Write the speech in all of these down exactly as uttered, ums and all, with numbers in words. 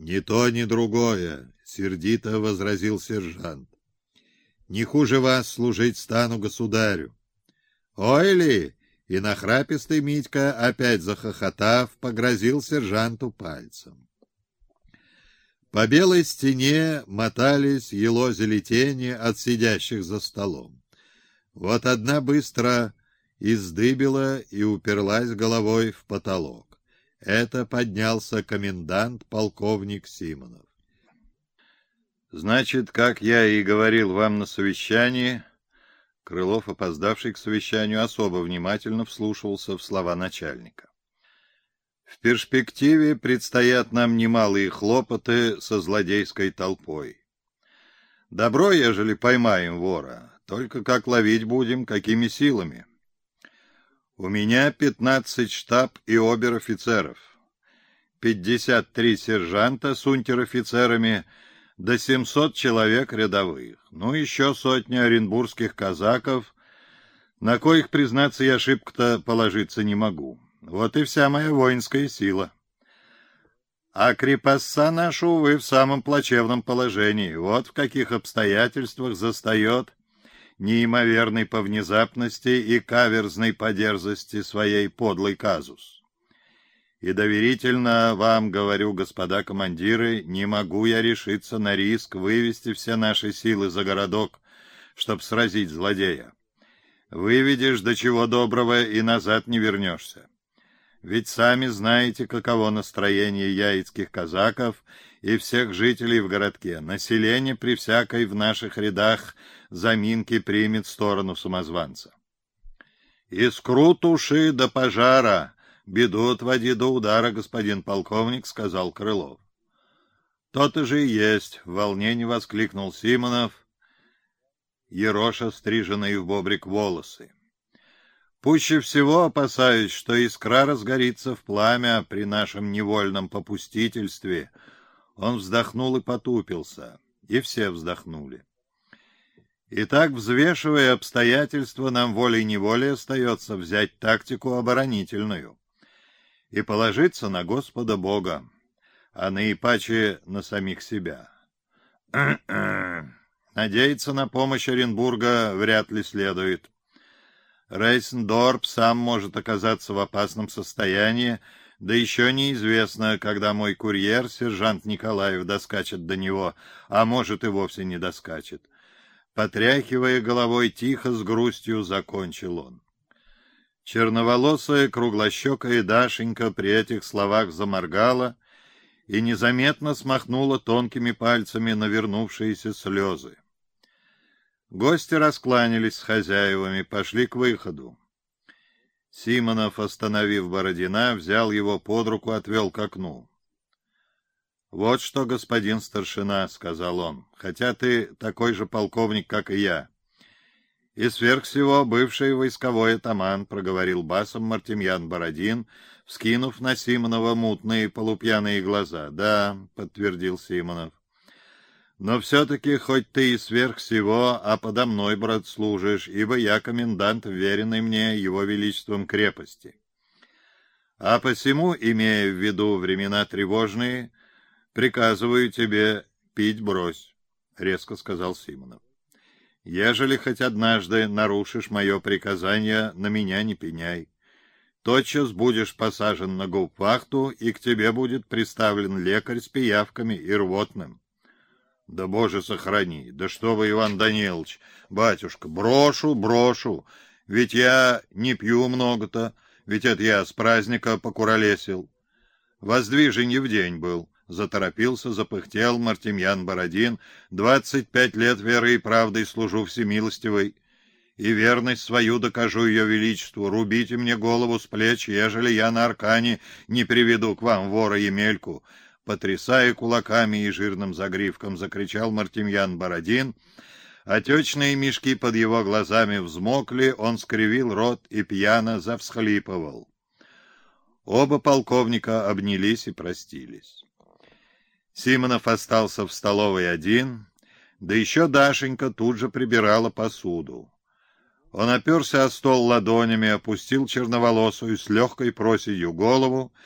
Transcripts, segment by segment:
«Ни то, ни другое», — сердито возразил сержант. «Не хуже вас служить стану государю». «Ой ли!» И нахрапистый Митька, опять захохотав, погрозил сержанту пальцем. По белой стене мотались, елозили тени от сидящих за столом. Вот одна быстро издыбила и уперлась головой в потолок. Это поднялся комендант полковник Симонов. «Значит, как я и говорил вам на совещании...» Крылов, опоздавший к совещанию, особо внимательно вслушивался в слова начальника. «В перспективе предстоят нам немалые хлопоты со злодейской толпой. Добро, ежели поймаем вора, только как ловить будем, какими силами? У меня пятнадцать штаб и обер-офицеров, пятьдесят три сержанта с унтер-офицерами, до семьсот человек рядовых, ну еще сотня оренбургских казаков, на коих, признаться, я шибко-то положиться не могу. Вот и вся моя воинская сила. А крепостца наша, увы, в самом плачевном положении. Вот в каких обстоятельствах застает неимоверный по внезапности и каверзной по дерзости своей подлый казус. И доверительно вам говорю, господа командиры, не могу я решиться на риск вывести все наши силы за городок, чтоб сразить злодея. Выведешь, до чего доброго, и назад не вернешься. Ведь сами знаете, каково настроение яицких казаков и всех жителей в городке. Население при всякой в наших рядах заминки примет сторону самозванца. «Искру туши до пожара, беду отводи до удара, господин полковник», — сказал Крылов. «То-то же и есть», — в волнении воскликнул Симонов, ероша стриженные в бобрик волосы. «Пуще всего опасаюсь, что искра разгорится в пламя при нашем невольном попустительстве». Он вздохнул и потупился, и все вздохнули. «Итак, взвешивая обстоятельства, нам волей-неволей остается взять тактику оборонительную и положиться на Господа Бога, а наипаче на самих себя. Надеяться на помощь Оренбурга вряд ли следует. Рейсендорп сам может оказаться в опасном состоянии, да еще неизвестно, когда мой курьер, сержант Николаев, доскачет до него, а может и вовсе не доскачет». Потряхивая головой, тихо, с грустью закончил он. Черноволосая, круглощекая Дашенька при этих словах заморгала и незаметно смахнула тонкими пальцами навернувшиеся слезы. Гости раскланялись с хозяевами, пошли к выходу. Симонов, остановив Бородина, взял его под руку, отвел к окну. «Вот что, господин старшина, — сказал он, — хотя ты такой же полковник, как и я, и сверх всего бывший войсковой атаман, — проговорил басом Мартемьян Бородин, вскинув на Симонова мутные полупьяные глаза. — Да, — подтвердил Симонов, — но все-таки хоть ты и сверх всего, а подо мной, брат, служишь, ибо я комендант, веренный мне его величеством крепости. А посему, имея в виду времена тревожные, приказываю тебе пить брось, — резко сказал Симонов. Ежели хоть однажды нарушишь мое приказание, на меня не пеняй. Тотчас будешь посажен на гауптвахту, и к тебе будет приставлен лекарь с пиявками и рвотным. Да, Боже, сохрани! Да что вы, Иван Данилович, батюшка, брошу, брошу, ведь я не пью много-то, ведь это я с праздника покуролесил. Воздвиженье в день был. Заторопился, запыхтел Мартемьян Бородин. «Двадцать пять лет верой и правдой служу всемилостивой, и верность свою докажу ее величеству. Рубите мне голову с плеч, ежели я на аркане не приведу к вам вора Емельку». Потрясая кулаками и жирным загривком, закричал Мартемьян Бородин. Отечные мешки под его глазами взмокли, он скривил рот и пьяно завсхлипывал. Оба полковника обнялись и простились. Симонов остался в столовой один, да еще Дашенька тут же прибирала посуду. Он оперся о стол ладонями, опустил черноволосую с легкой проседью голову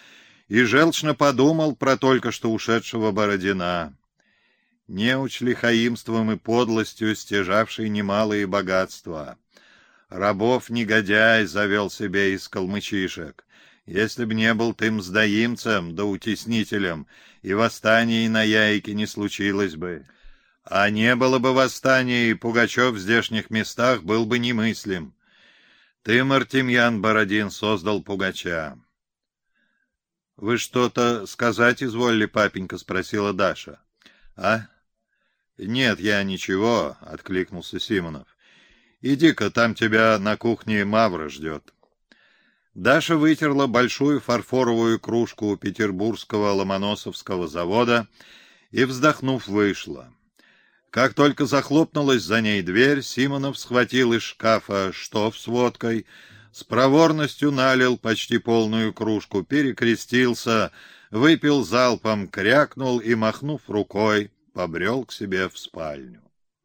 и желчно подумал про только что ушедшего Бородина. Неуч лихаимством и подлостью стяжавший немалые богатства. Рабов-негодяй завел себе из калмычишек. Если б не был ты мздоимцем да утеснителем, и восстание на Яйке не случилось бы. А не было бы восстания, и Пугачев в здешних местах был бы немыслим. Ты, Мартемьян Бородин, создал Пугача. — Вы что-то сказать изволили, папенька? — спросила Даша. — А? — Нет, я ничего, — откликнулся Симонов. — Иди-ка, там тебя на кухне Мавра ждет. Даша вытерла большую фарфоровую кружку у петербургского Ломоносовского завода и, вздохнув, вышла. Как только захлопнулась за ней дверь, Симонов схватил из шкафа штоф с водкой, с проворностью налил почти полную кружку, перекрестился, выпил залпом, крякнул и, махнув рукой, побрел к себе в спальню.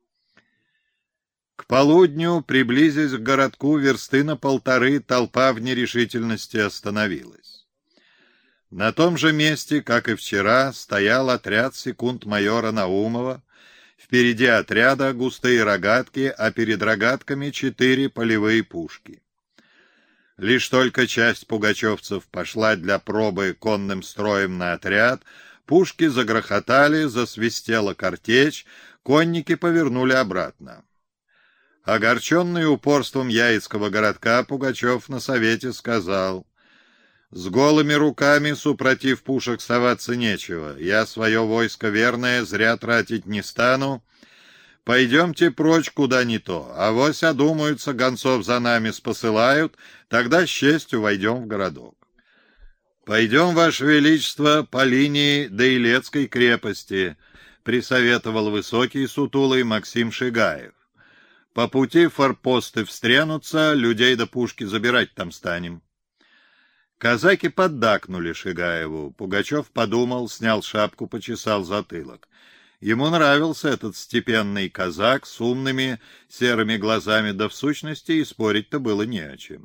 К полудню, приблизясь к городку версты на полторы, толпа в нерешительности остановилась. На том же месте, как и вчера, стоял отряд секунд-майора Наумова, впереди отряда густые рогатки, а перед рогатками четыре полевые пушки. Лишь только часть пугачевцев пошла для пробы конным строем на отряд, пушки загрохотали, засвистела картечь, конники повернули обратно. Огорченный упорством Яицкого городка, Пугачев на совете сказал: «С голыми руками, супротив пушек, соваться нечего. Я свое войско верное зря тратить не стану. Пойдемте прочь куда ни то. Авось одумаются, гонцов за нами спосылают, тогда с честью войдем в городок. Пойдем, Ваше Величество, по линии до Илецкой крепости», — присоветовал высокий сутулый Максим Шигаев. «По пути форпосты встрянутся, людей до пушки забирать там станем». Казаки поддакнули Шигаеву. Пугачев подумал, снял шапку, почесал затылок. Ему нравился этот степенный казак с умными серыми глазами, да в сущности и спорить-то было не о чем.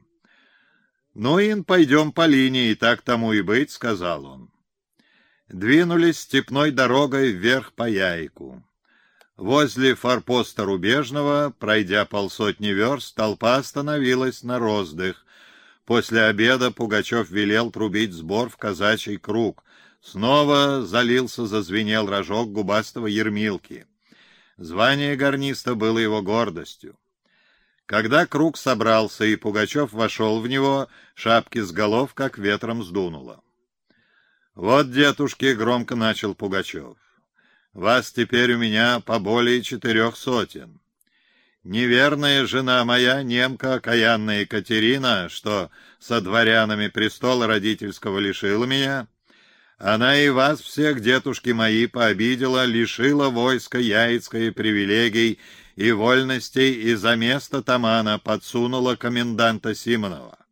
«Ну, ин, пойдем по линии, так тому и быть», — сказал он. Двинулись степной дорогой вверх по Яйку. Возле форпоста Рубежного, пройдя полсотни верст, толпа остановилась на роздых. После обеда Пугачев велел трубить сбор в казачий круг. Снова залился, зазвенел рожок губастого Ермилки. Звание гарниста было его гордостью. Когда круг собрался и Пугачев вошел в него, шапки с голов как ветром сдунуло. «Вот, дедушки», — громко начал Пугачев, — «вас теперь у меня по более четырех сотен. Неверная жена моя, немка окаянная Екатерина, что со дворянами престола родительского лишила меня, она и вас всех, дедушки мои, пообидела, лишила войска Яицкое привилегий и вольностей, и за место тамана подсунула коменданта Симонова.